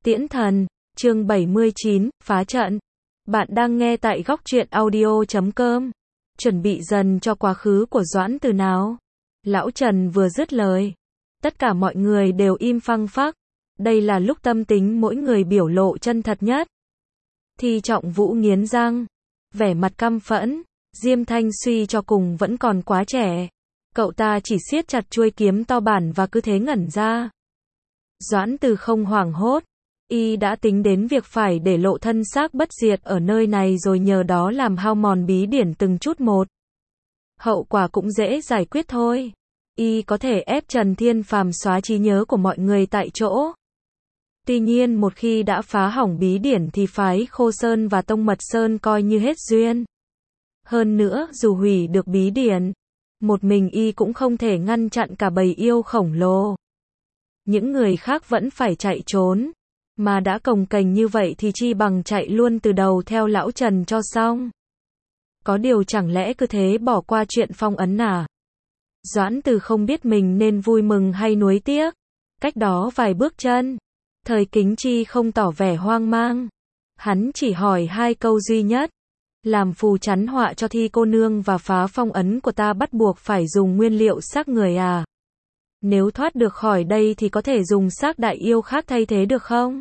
Tiễn thần, chương 79, phá trận. Bạn đang nghe tại góc truyện audio.com. Chuẩn bị dần cho quá khứ của Doãn Từ nào. Lão Trần vừa dứt lời. Tất cả mọi người đều im phăng phắc. Đây là lúc tâm tính mỗi người biểu lộ chân thật nhất. Thi Trọng Vũ nghiến răng. Vẻ mặt căm phẫn. Diêm Thanh suy cho cùng vẫn còn quá trẻ. Cậu ta chỉ siết chặt chuôi kiếm to bản và cứ thế ngẩn ra. Doãn Từ không hoảng hốt. Y đã tính đến việc phải để lộ thân xác bất diệt ở nơi này rồi nhờ đó làm hao mòn bí điển từng chút một. Hậu quả cũng dễ giải quyết thôi. Y có thể ép Trần Thiên Phàm xóa trí nhớ của mọi người tại chỗ. Tuy nhiên một khi đã phá hỏng bí điển thì phái Khô Sơn và Tông Mật Sơn coi như hết duyên. Hơn nữa, dù hủy được bí điển, một mình Y cũng không thể ngăn chặn cả bầy yêu khổng lồ. Những người khác vẫn phải chạy trốn. Mà đã cồng kềnh như vậy thì chi bằng chạy luôn từ đầu theo lão Trần cho xong. Có điều chẳng lẽ cứ thế bỏ qua chuyện phong ấn à? Doãn Từ không biết mình nên vui mừng hay nuối tiếc. Cách đó vài bước chân. Thời Kính Chi không tỏ vẻ hoang mang. Hắn chỉ hỏi hai câu duy nhất. Làm phù chắn họa cho Thi cô nương và phá phong ấn của ta bắt buộc phải dùng nguyên liệu xác người à? Nếu thoát được khỏi đây thì có thể dùng xác đại yêu khác thay thế được không?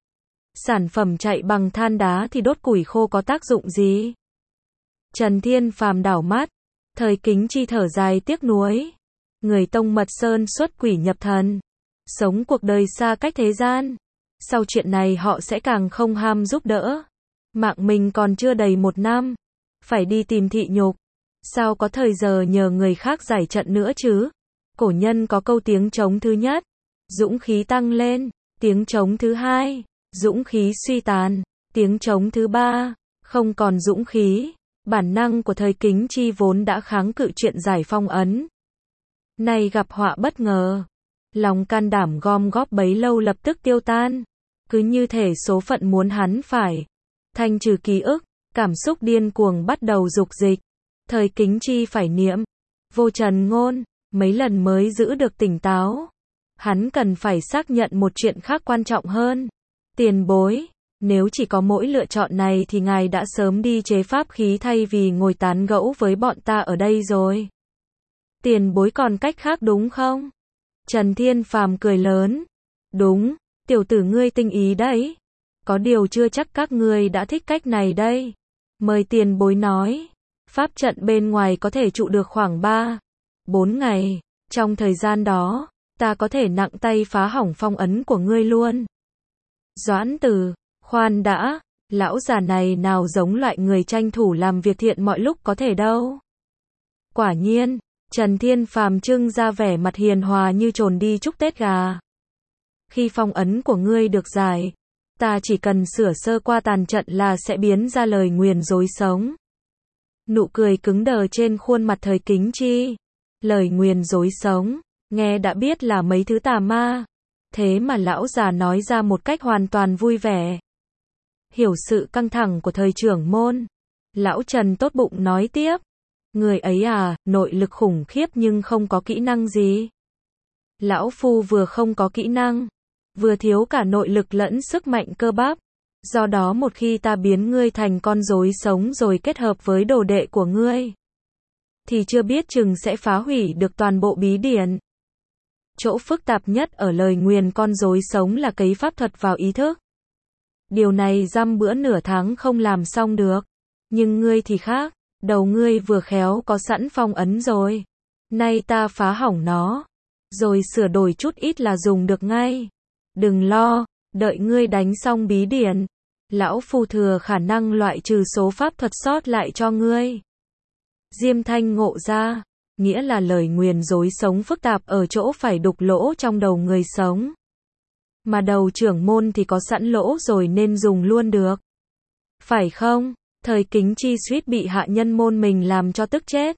Sản phẩm chạy bằng than đá thì đốt củi khô có tác dụng gì? Trần Thiên Phàm đảo mắt. Thời Kính Chi thở dài tiếc nuối. Người Tông Mật Sơn xuất quỷ nhập thần. Sống cuộc đời xa cách thế gian. Sau chuyện này họ sẽ càng không ham giúp đỡ. Mạng mình còn chưa đầy 1 năm. Phải đi tìm thị nhục. Sao có thời giờ nhờ người khác giải trận nữa chứ? Cổ nhân có câu tiếng trống thứ nhất. Dũng khí tăng lên. Tiếng trống thứ hai. Dũng khí suy tàn. Tiếng trống thứ ba. Không còn dũng khí. Bản năng của Thời Kính Chi vốn đã kháng cự chuyện giải phong ấn. Nay gặp họa bất ngờ. Lòng can đảm gom góp bấy lâu lập tức tiêu tan. Cứ như thể số phận muốn hắn phải thanh trừ ký ức. Cảm xúc điên cuồng bắt đầu dục dịch. Thời Kính Chi phải niệm vô trần ngôn. Mấy lần mới giữ được tỉnh táo. Hắn cần phải xác nhận một chuyện khác quan trọng hơn. Tiền bối, nếu chỉ có mỗi lựa chọn này thì ngài đã sớm đi chế pháp khí thay vì ngồi tán gẫu với bọn ta ở đây rồi. Tiền bối còn cách khác đúng không? Trần Thiên Phàm cười lớn. Đúng, tiểu tử ngươi tinh ý đấy. Có điều chưa chắc các ngươi đã thích cách này đây. Mời tiền bối nói. Pháp trận bên ngoài có thể trụ được khoảng 3-4 ngày. Trong thời gian đó, ta có thể nặng tay phá hỏng phong ấn của ngươi luôn. Doãn Từ, khoan đã, lão già này nào giống loại người tranh thủ làm việc thiện mọi lúc có thể đâu. Quả nhiên, Trần Thiên Phàm trưng ra vẻ mặt hiền hòa như trồn đi chúc Tết gà. Khi phong ấn của ngươi được giải, ta chỉ cần sửa sơ qua tàn trận là sẽ biến ra lời nguyền dối sống. Nụ cười cứng đờ trên khuôn mặt Thời Kính Chi. Lời nguyền dối sống, nghe đã biết là mấy thứ tà ma. Thế mà lão già nói ra một cách hoàn toàn vui vẻ. Hiểu sự căng thẳng của thời trưởng môn. Lão Trần tốt bụng nói tiếp. Người ấy à, nội lực khủng khiếp nhưng không có kỹ năng gì. Lão Phu vừa không có kỹ năng, vừa thiếu cả nội lực lẫn sức mạnh cơ bắp. Do đó một khi ta biến ngươi thành con rối sống rồi kết hợp với đồ đệ của ngươi, thì chưa biết chừng sẽ phá hủy được toàn bộ bí điển. Chỗ phức tạp nhất ở lời nguyền con rối sống là cấy pháp thuật vào ý thức. Điều này dăm bữa nửa tháng không làm xong được. Nhưng ngươi thì khác, đầu ngươi vừa khéo có sẵn phong ấn rồi. Nay ta phá hỏng nó, rồi sửa đổi chút ít là dùng được ngay. Đừng lo, đợi ngươi đánh xong bí điển, lão phu thừa khả năng loại trừ số pháp thuật sót lại cho ngươi. Diêm Thanh ngộ ra. Nghĩa là lời nguyền dối sống phức tạp ở chỗ phải đục lỗ trong đầu người sống. Mà đầu trưởng môn thì có sẵn lỗ rồi nên dùng luôn được. Phải không? Thời Kính Chi suýt bị hạ nhân môn mình làm cho tức chết.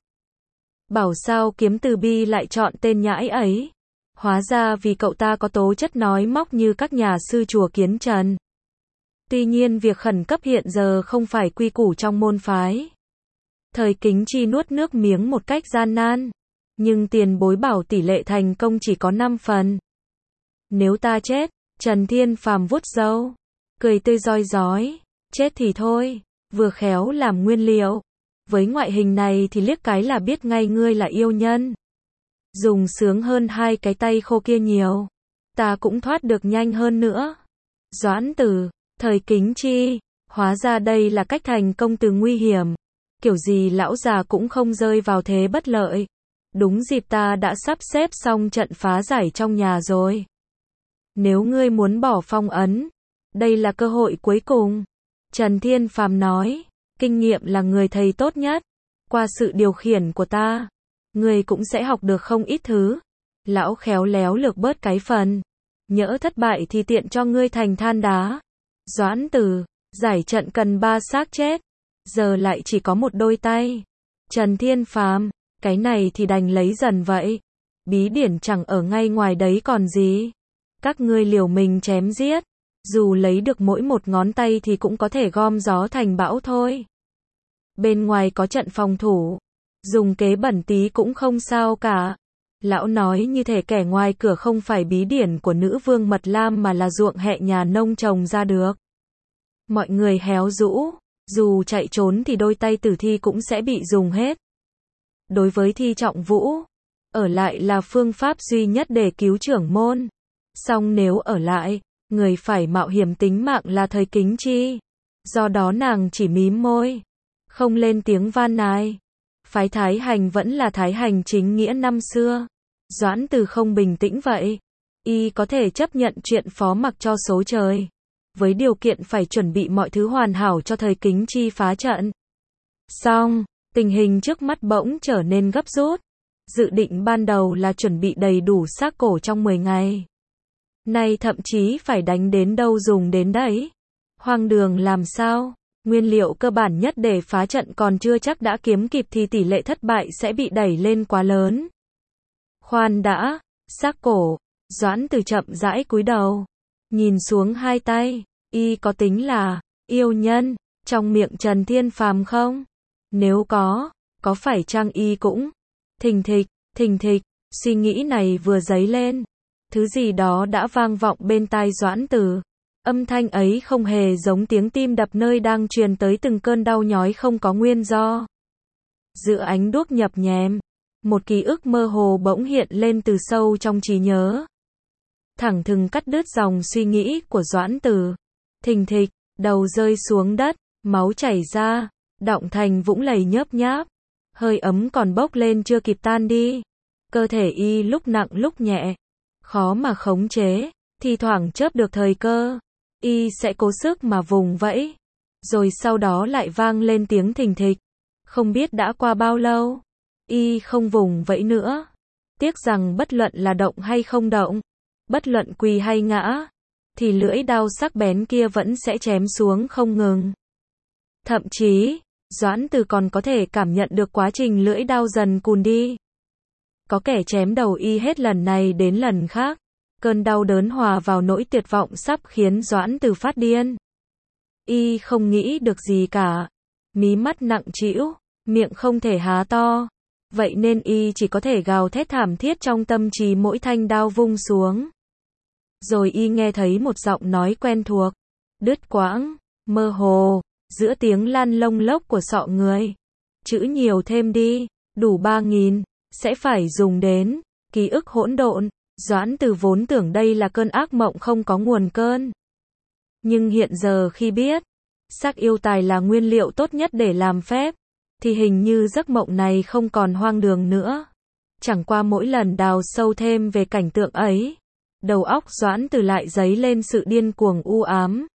Bảo sao Kiếm Từ Bi lại chọn tên nhãi ấy. Hóa ra vì cậu ta có tố chất nói móc như các nhà sư chùa Kiến Trần. Tuy nhiên việc khẩn cấp hiện giờ không phải quy củ trong môn phái. Thời Kính Chi nuốt nước miếng một cách gian nan. Nhưng tiền bối bảo tỷ lệ thành công chỉ có 5 phần. Nếu ta chết, Trần Thiên Phàm vuốt râu, cười tươi rói rói, chết thì thôi, vừa khéo làm nguyên liệu. Với ngoại hình này thì liếc cái là biết ngay ngươi là yêu nhân. Dùng sướng hơn hai cái tay khô kia nhiều. Ta cũng thoát được nhanh hơn nữa. Doãn Tử, thời Kính Chi, hóa ra đây là cách thành công từ nguy hiểm. Kiểu gì lão già cũng không rơi vào thế bất lợi. Đúng dịp ta đã sắp xếp xong trận phá giải trong nhà rồi. Nếu ngươi muốn bỏ phong ấn, đây là cơ hội cuối cùng. Trần Thiên Phàm nói, kinh nghiệm là người thầy tốt nhất. Qua sự điều khiển của ta, ngươi cũng sẽ học được không ít thứ. Lão khéo léo lược bớt cái phần. Nhỡ thất bại thì tiện cho ngươi thành than đá. Doãn Tử, giải trận cần 3 xác chết. Giờ lại chỉ có một đôi tay. Trần Thiên Phàm, cái này thì đành lấy dần vậy. Bí điển chẳng ở ngay ngoài đấy còn gì. Các ngươi liều mình chém giết. Dù lấy được mỗi một ngón tay thì cũng có thể gom gió thành bão thôi. Bên ngoài có trận phòng thủ. Dùng kế bẩn tí cũng không sao cả. Lão nói như thể kẻ ngoài cửa không phải bí điển của nữ vương Mật Lam mà là ruộng hẹ nhà nông trồng ra được. Mọi người héo rũ. Dù chạy trốn thì đôi tay tử thi cũng sẽ bị dùng hết. Đối với Thi Trọng Vũ, ở lại là phương pháp duy nhất để cứu trưởng môn. Song nếu ở lại, người phải mạo hiểm tính mạng là thời Kính Chi. Do đó nàng chỉ mím môi, không lên tiếng van nài. Phái Thái Hành vẫn là Thái Hành chính nghĩa năm xưa. Doãn Từ không bình tĩnh vậy. Y có thể chấp nhận chuyện phó mặc cho số trời. Với điều kiện phải chuẩn bị mọi thứ hoàn hảo cho thời Kính Chi phá trận. Xong, tình hình trước mắt bỗng trở nên gấp rút. Dự định ban đầu là chuẩn bị đầy đủ xác cổ trong 10 ngày. Nay thậm chí phải đánh đến đâu dùng đến đấy. Hoang đường làm sao? Nguyên liệu cơ bản nhất để phá trận còn chưa chắc đã kiếm kịp thì tỷ lệ thất bại sẽ bị đẩy lên quá lớn. Khoan đã, xác cổ. Doãn Từ chậm rãi cúi đầu. Nhìn xuống hai tay. Y có tính là yêu nhân trong miệng Trần Thiên Phàm không? Nếu có phải chăng y cũng thình thịch, suy nghĩ này vừa dấy lên. Thứ gì đó đã vang vọng bên tai Doãn Từ. Âm thanh ấy không hề giống tiếng tim đập nơi đang truyền tới từng cơn đau nhói không có nguyên do. Giữa ánh đuốc nhập nhèm, một ký ức mơ hồ bỗng hiện lên từ sâu trong trí nhớ. Thẳng thừng cắt đứt dòng suy nghĩ của Doãn Từ. Thình thịch, đầu rơi xuống đất, máu chảy ra, đọng thành vũng lầy nhớp nháp. Hơi ấm còn bốc lên chưa kịp tan đi. Cơ thể y lúc nặng lúc nhẹ, khó mà khống chế, thi thoảng chớp được thời cơ. Y sẽ cố sức mà vùng vẫy. Rồi sau đó lại vang lên tiếng thình thịch. Không biết đã qua bao lâu. Y không vùng vẫy nữa. Tiếc rằng bất luận là động hay không động, bất luận quỳ hay ngã, thì lưỡi đao sắc bén kia vẫn sẽ chém xuống không ngừng. Thậm chí, Doãn Từ còn có thể cảm nhận được quá trình lưỡi đao dần cùn đi. Có kẻ chém đầu y hết lần này đến lần khác. Cơn đau đớn hòa vào nỗi tuyệt vọng sắp khiến Doãn Từ phát điên. Y không nghĩ được gì cả. Mí mắt nặng trĩu, miệng không thể há to. Vậy nên y chỉ có thể gào thét thảm thiết trong tâm trí mỗi thanh đao vung xuống. Rồi y nghe thấy một giọng nói quen thuộc, đứt quãng, mơ hồ, giữa tiếng lan lông lốc của sọ người. Chữ nhiều thêm đi, đủ 3.000, sẽ phải dùng đến ký ức hỗn độn. Doãn Từ vốn tưởng đây là cơn ác mộng không có nguồn cơn. Nhưng hiện giờ khi biết, xác yêu tài là nguyên liệu tốt nhất để làm phép, thì hình như giấc mộng này không còn hoang đường nữa. Chẳng qua mỗi lần đào sâu thêm về cảnh tượng ấy, đầu óc Doãn Từ lại dấy lên sự điên cuồng u ám.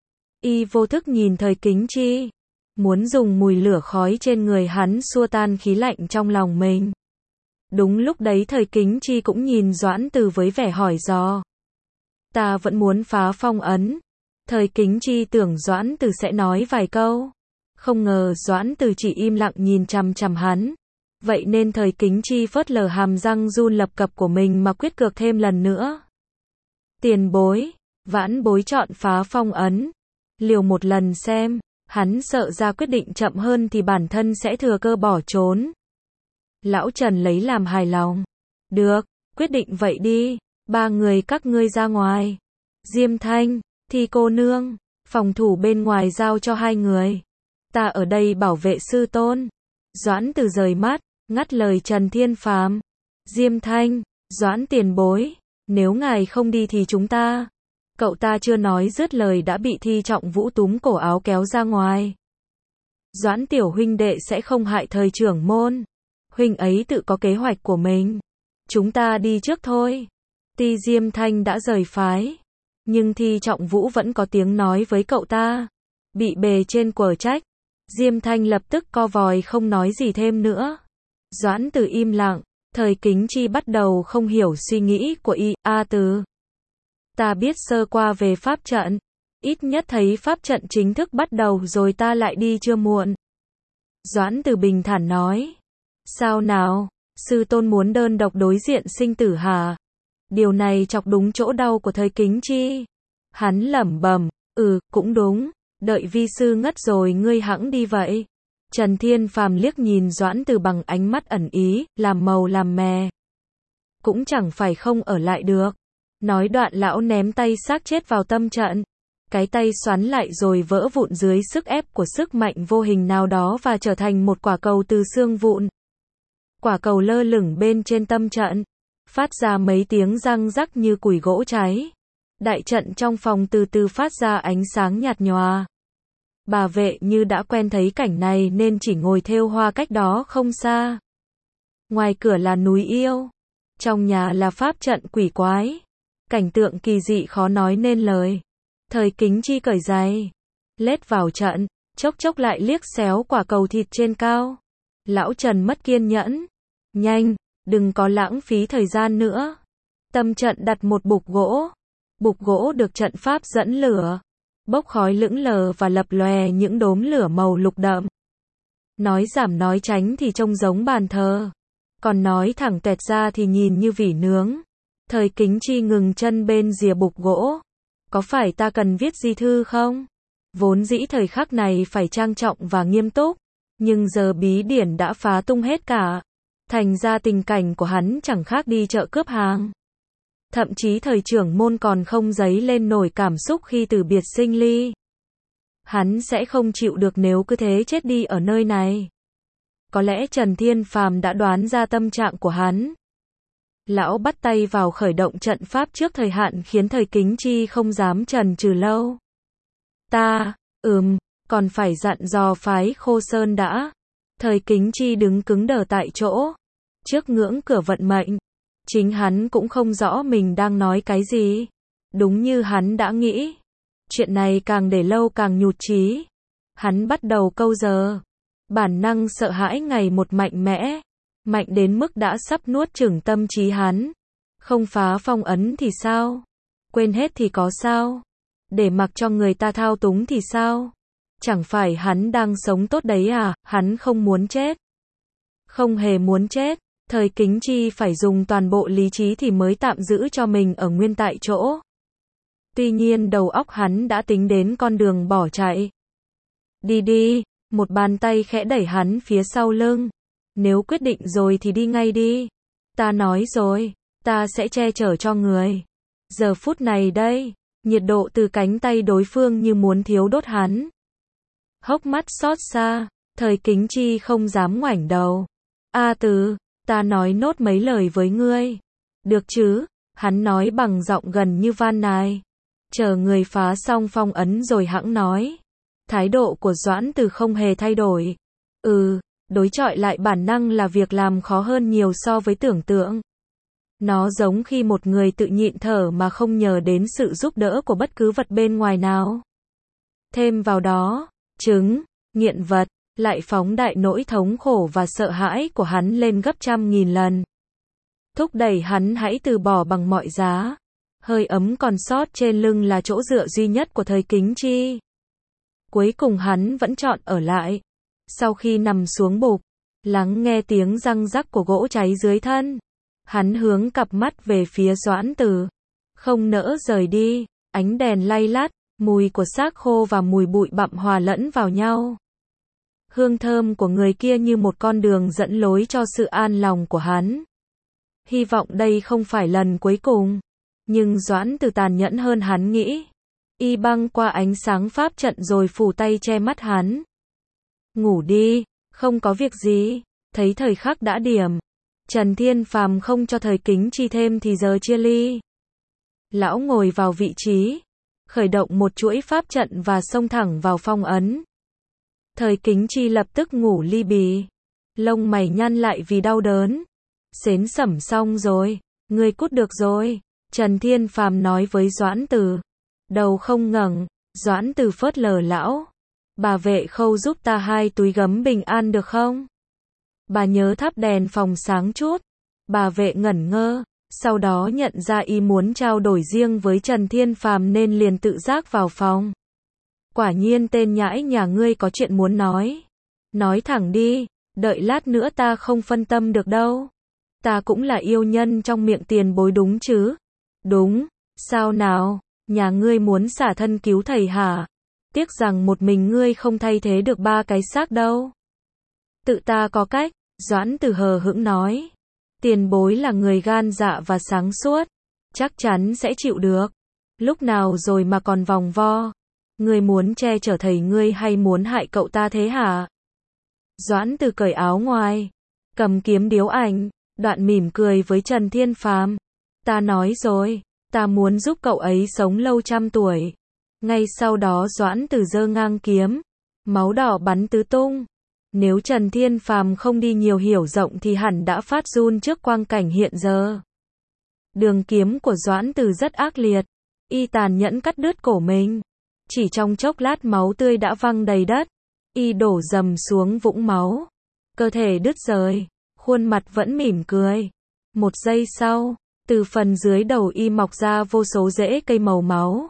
Y vô thức nhìn thời Kính Chi, muốn dùng mùi lửa khói trên người hắn xua tan khí lạnh trong lòng mình. Đúng lúc đấy thời Kính Chi cũng nhìn Doãn Từ với vẻ hỏi dò. Ta vẫn muốn phá phong ấn. Thời Kính Chi tưởng Doãn Từ sẽ nói vài câu. Không ngờ Doãn Từ chỉ im lặng nhìn chằm chằm hắn. Vậy nên thời Kính Chi phớt lờ hàm răng run lập cập của mình mà quyết cược thêm lần nữa. Tiền bối, vãn bối chọn phá phong ấn. Liều một lần xem, hắn sợ ra quyết định chậm hơn thì bản thân sẽ thừa cơ bỏ trốn. Lão Trần lấy làm hài lòng. Được, quyết định vậy đi, 3 người các ngươi ra ngoài. Diêm Thanh, Thi cô nương, phòng thủ bên ngoài giao cho hai người. Ta ở đây bảo vệ sư tôn. Doãn Từ rời mắt, ngắt lời Trần Thiên Phàm. Diêm Thanh, Doãn tiền bối, nếu ngài không đi thì chúng ta. Cậu ta chưa nói dứt lời đã bị Thi Trọng Vũ túm cổ áo kéo ra ngoài. Doãn tiểu huynh đệ sẽ không hại thời trưởng môn. Huynh ấy tự có kế hoạch của mình. Chúng ta đi trước thôi. Tuy Diêm Thanh đã rời phái, nhưng Thi Trọng Vũ vẫn có tiếng nói với cậu ta. Bị bề trên quở trách, Diêm Thanh lập tức co vòi không nói gì thêm nữa. Doãn Từ im lặng, Thời Kính Chi bắt đầu không hiểu suy nghĩ của y. Từ, ta biết sơ qua về pháp trận, ít nhất thấy pháp trận chính thức bắt đầu rồi ta lại đi chưa muộn. Doãn Từ bình thản nói. Sao nào, sư tôn muốn đơn độc đối diện sinh tử hả? Điều này chọc đúng chỗ đau của Thời Kính Chi. Hắn lẩm bẩm, cũng đúng, đợi vi sư ngất rồi ngươi hẵng đi vậy. Trần Thiên Phàm liếc nhìn Doãn Từ bằng ánh mắt ẩn ý, làm màu làm mè. Cũng chẳng phải không ở lại được. Nói đoạn lão ném tay xác chết vào tâm trận. Cái tay xoắn lại rồi vỡ vụn dưới sức ép của sức mạnh vô hình nào đó và trở thành một quả cầu từ xương vụn. Quả cầu lơ lửng bên trên tâm trận, phát ra mấy tiếng răng rắc như củi gỗ cháy. Đại trận trong phòng từ từ phát ra ánh sáng nhạt nhòa. Bà vệ như đã quen thấy cảnh này nên chỉ ngồi thêu hoa cách đó không xa. Ngoài cửa là núi yêu, trong nhà là pháp trận quỷ quái. Cảnh tượng kỳ dị khó nói nên lời. Thời Kính Chi cởi giày, lết vào trận, chốc chốc lại liếc xéo quả cầu thịt trên cao. Lão Trần mất kiên nhẫn. Nhanh, đừng có lãng phí thời gian nữa. Tâm trận đặt một bục gỗ. Bục gỗ được trận pháp dẫn lửa, bốc khói lững lờ và lập lòe những đốm lửa màu lục đậm. Nói giảm nói tránh thì trông giống bàn thờ, còn nói thẳng tuẹt ra thì nhìn như vỉ nướng. Thời Kính Chi ngừng chân bên rìa bục gỗ. Có phải ta cần viết di thư không? Vốn dĩ thời khắc này phải trang trọng và nghiêm túc, nhưng giờ bí điển đã phá tung hết cả. Thành ra tình cảnh của hắn chẳng khác đi chợ cướp hàng. Thậm chí thời trưởng môn còn không dấy lên nổi cảm xúc khi từ biệt sinh ly. Hắn sẽ không chịu được nếu cứ thế chết đi ở nơi này. Có lẽ Trần Thiên Phàm đã đoán ra tâm trạng của hắn. Lão bắt tay vào khởi động trận pháp trước thời hạn khiến Thời Kính Chi không dám chần chừ lâu. Ta, còn phải dặn dò phái Khô Sơn đã. Thời Kính Chi đứng cứng đờ tại chỗ, trước ngưỡng cửa vận mệnh. Chính hắn cũng không rõ mình đang nói cái gì. Đúng như hắn đã nghĩ. Chuyện này càng để lâu càng nhụt chí. Hắn bắt đầu câu giờ. Bản năng sợ hãi ngày một mạnh mẽ. Mạnh đến mức đã sắp nuốt chửng tâm trí hắn. Không phá phong ấn thì sao? Quên hết thì có sao? Để mặc cho người ta thao túng thì sao? Chẳng phải hắn đang sống tốt đấy à? Hắn không muốn chết. Không hề muốn chết. Thời Kính Chi phải dùng toàn bộ lý trí thì mới tạm giữ cho mình ở nguyên tại chỗ. Tuy nhiên đầu óc hắn đã tính đến con đường bỏ chạy. Đi đi, một bàn tay khẽ đẩy hắn phía sau lưng. Nếu quyết định rồi thì đi ngay đi. Ta nói rồi, ta sẽ che chở cho người. Giờ phút này đây, nhiệt độ từ cánh tay đối phương như muốn thiêu đốt hắn. Hốc mắt xót xa, Thời Kính Chi không dám ngoảnh đầu. Từ, ta nói nốt mấy lời với ngươi. Được chứ? Hắn nói bằng giọng gần như van nài. Chờ người phá xong phong ấn rồi hẵng nói. Thái độ của Doãn Từ không hề thay đổi. Đối chọi lại bản năng là việc làm khó hơn nhiều so với tưởng tượng. Nó giống khi một người tự nhịn thở mà không nhờ đến sự giúp đỡ của bất cứ vật bên ngoài nào. Thêm vào đó, nghiện vật, lại phóng đại nỗi thống khổ và sợ hãi của hắn lên gấp trăm nghìn lần. Thúc đẩy hắn hãy từ bỏ bằng mọi giá. Hơi ấm còn sót trên lưng là chỗ dựa duy nhất của Thời Kính Chi. Cuối cùng hắn vẫn chọn ở lại. Sau khi nằm xuống bục, lắng nghe tiếng răng rắc của gỗ cháy dưới thân, hắn hướng cặp mắt về phía Doãn Từ. Không nỡ rời đi, ánh đèn lay lắt, mùi của xác khô và mùi bụi bặm hòa lẫn vào nhau. Hương thơm của người kia như một con đường dẫn lối cho sự an lòng của hắn. Hy vọng đây không phải lần cuối cùng. Nhưng Doãn Từ tàn nhẫn hơn hắn nghĩ. Y băng qua ánh sáng pháp trận rồi phủ tay che mắt hắn. Ngủ đi, không có việc gì. Thấy thời khắc đã điểm. Trần Thiên Phàm không cho Thời Kính Chi thêm thì giờ chia ly. Lão ngồi vào vị trí, khởi động một chuỗi pháp trận và xông thẳng vào phong ấn. Thời Kính Chi lập tức ngủ li bì. Lông mày nhăn lại vì đau đớn. Xến xẩm xong rồi, ngươi cút được rồi. Trần Thiên Phàm nói với Doãn Từ. Đầu không ngẩng, Doãn Từ phớt lờ lão. Bà Vệ Khâu giúp ta 2 túi gấm bình an được không? Bà nhớ thắp đèn phòng sáng chút. Bà Vệ ngẩn ngơ, sau đó nhận ra y muốn trao đổi riêng với Trần Thiên Phàm nên liền tự giác vào phòng. Quả nhiên tên nhãi nhà ngươi có chuyện muốn nói. Nói thẳng đi, đợi lát nữa ta không phân tâm được đâu. Ta cũng là yêu nhân trong miệng tiền bối đúng chứ? Đúng, sao nào, nhà ngươi muốn xả thân cứu thầy hả? Tiếc rằng một mình ngươi không thay thế được 3 cái xác đâu. Tự ta có cách, Doãn Từ hờ hững nói. Tiền bối là người gan dạ và sáng suốt, chắc chắn sẽ chịu được. Lúc nào rồi mà còn vòng vo? Ngươi muốn che chở thầy ngươi hay muốn hại cậu ta thế hả? Doãn Từ cởi áo ngoài, cầm kiếm điếu ảnh, đoạn mỉm cười với Trần Thiên Phàm. Ta nói rồi, ta muốn giúp cậu ấy sống lâu 100 tuổi. Ngay sau đó Doãn Từ giơ ngang kiếm, máu đỏ bắn tứ tung. Nếu Trần Thiên Phàm không đi nhiều hiểu rộng thì hẳn đã phát run trước quang cảnh hiện giờ. Đường kiếm của Doãn Từ rất ác liệt, y tàn nhẫn cắt đứt cổ mình. Chỉ trong chốc lát máu tươi đã văng đầy đất, y đổ rầm xuống vũng máu. Cơ thể đứt rời, khuôn mặt vẫn mỉm cười. Một giây sau, từ phần dưới đầu y mọc ra vô số rễ cây màu máu.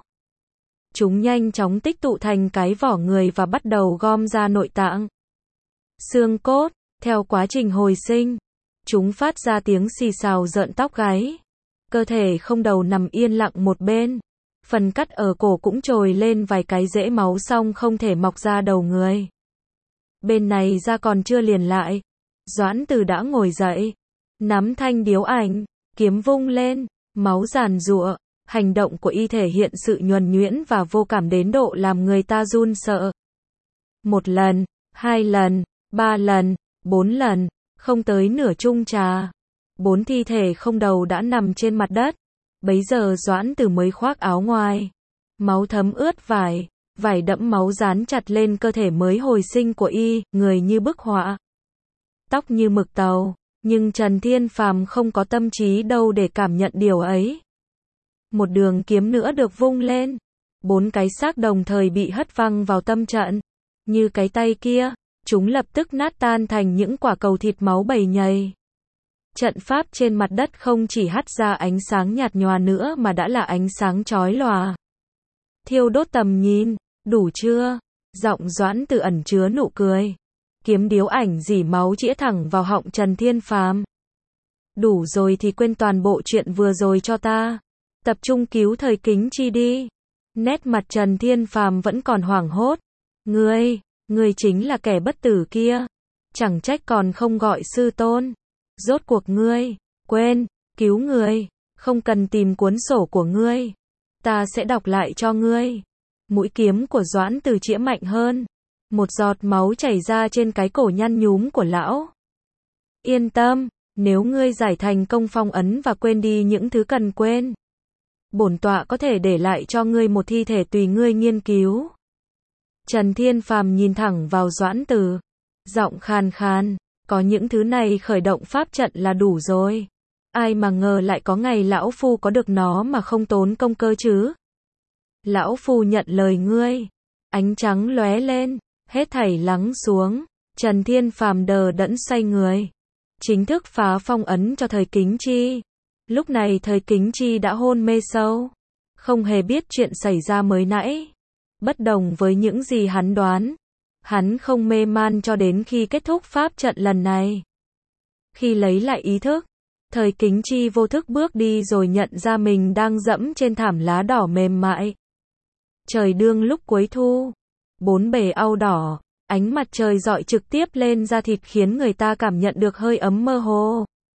Chúng nhanh chóng tích tụ thành cái vỏ người và bắt đầu gom ra nội tạng, xương cốt. Theo quá trình hồi sinh, chúng phát ra tiếng xì xào rợn tóc gáy. Cơ thể không đầu nằm yên lặng một bên. Phần cắt ở cổ cũng trồi lên vài cái rễ máu xong không thể mọc ra đầu người. Bên này da còn chưa liền lại. Doãn Từ đã ngồi dậy, nắm thanh điếu ảnh, kiếm vung lên, máu giàn giụa. Hành động của y thể hiện sự nhuần nhuyễn và vô cảm đến độ làm người ta run sợ. 1 lần, 2 lần, 3 lần, 4 lần, không tới nửa chung trà. 4 thi thể không đầu đã nằm trên mặt đất. Bấy giờ Doãn Từ mới khoác áo ngoài. Máu thấm ướt vải, vải đẫm máu dán chặt lên cơ thể mới hồi sinh của y, người như bức họa. Tóc như mực tàu, nhưng Trần Thiên Phàm không có tâm trí đâu để cảm nhận điều ấy. Một đường kiếm nữa được vung lên. 4 cái xác đồng thời bị hất văng vào tâm trận. Như cái tay kia, chúng lập tức nát tan thành những quả cầu thịt máu bầy nhầy. Trận pháp trên mặt đất không chỉ hắt ra ánh sáng nhạt nhòa nữa mà đã là ánh sáng chói lòa. Thiêu đốt tầm nhìn, đủ chưa? Giọng Doãn Từ ẩn chứa nụ cười. Kiếm điếu ảnh rỉ máu chĩa thẳng vào họng Trần Thiên Phàm. Đủ rồi thì quên toàn bộ chuyện vừa rồi cho ta. Tập trung cứu Thời Kính Chi đi. Nét mặt Trần Thiên Phàm vẫn còn hoảng hốt. Ngươi chính là kẻ bất tử kia. Chẳng trách còn không gọi sư tôn. Rốt cuộc ngươi, quên, cứu người, không cần tìm cuốn sổ của ngươi. Ta sẽ đọc lại cho ngươi. Mũi kiếm của Doãn Từ chĩa mạnh hơn. Một giọt máu chảy ra trên cái cổ nhăn nhúm của lão. Yên tâm, nếu ngươi giải thành công phong ấn và quên đi những thứ cần quên, bổn tọa có thể để lại cho ngươi một thi thể tùy ngươi nghiên cứu. Trần Thiên Phàm nhìn thẳng vào Doãn Từ, giọng khàn khàn, có những thứ này khởi động pháp trận là đủ rồi. Ai mà ngờ lại có ngày lão phu có được nó mà không tốn công cơ chứ. Lão phu nhận lời ngươi. Ánh trắng lóe lên, hết thảy lắng xuống. Trần Thiên Phàm đờ đẫn xoay người, chính thức phá phong ấn cho Thời Kính Chi. Lúc này Thời Kính Chi đã hôn mê sâu, không hề biết chuyện xảy ra mới nãy. Bất đồng với những gì hắn đoán, hắn không mê man cho đến khi kết thúc pháp trận lần này. Khi lấy lại ý thức, Thời Kính Chi vô thức bước đi rồi nhận ra mình đang dẫm trên thảm lá đỏ mềm mại. Trời đương lúc cuối thu, 4 bề au đỏ, ánh mặt trời rọi trực tiếp lên da thịt khiến người ta cảm nhận được hơi ấm mơ hồ.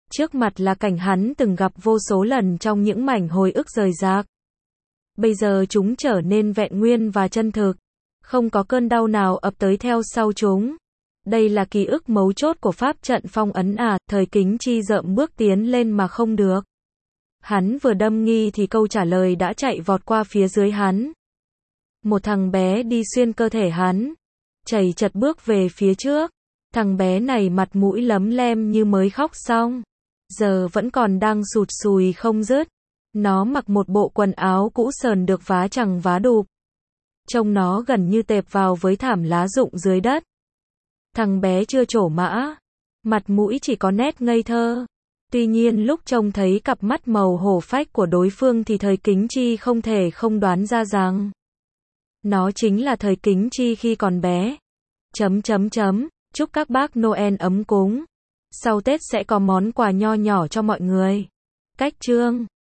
Trước mặt là cảnh hắn từng gặp vô số lần trong những mảnh hồi ức rời rạc. Bây giờ chúng trở nên vẹn nguyên và chân thực. Không có cơn đau nào ập tới theo sau chúng. Đây là ký ức mấu chốt của pháp trận phong ấn à, Thời Kính Chi rợm bước tiến lên mà không được. Hắn vừa đâm nghi thì câu trả lời đã chạy vọt qua phía dưới hắn. Một thằng bé đi xuyên cơ thể hắn. Chảy chật bước về phía trước. Thằng bé này mặt mũi lấm lem như mới khóc xong. Giờ vẫn còn đang sụt sùi không dứt. Nó mặc một bộ quần áo cũ sờn được vá chằng vá đụp. Trông nó gần như tệp vào với thảm lá rụng dưới đất. Thằng bé chưa trổ mã. Mặt mũi chỉ có nét ngây thơ. Tuy nhiên lúc trông thấy cặp mắt màu hổ phách của đối phương thì Thời Kính Chi không thể không đoán ra rằng nó chính là Thời Kính Chi khi còn bé. Chúc các bác Noel ấm cúng. Sau Tết sẽ có món quà nho nhỏ cho mọi người. Cách chương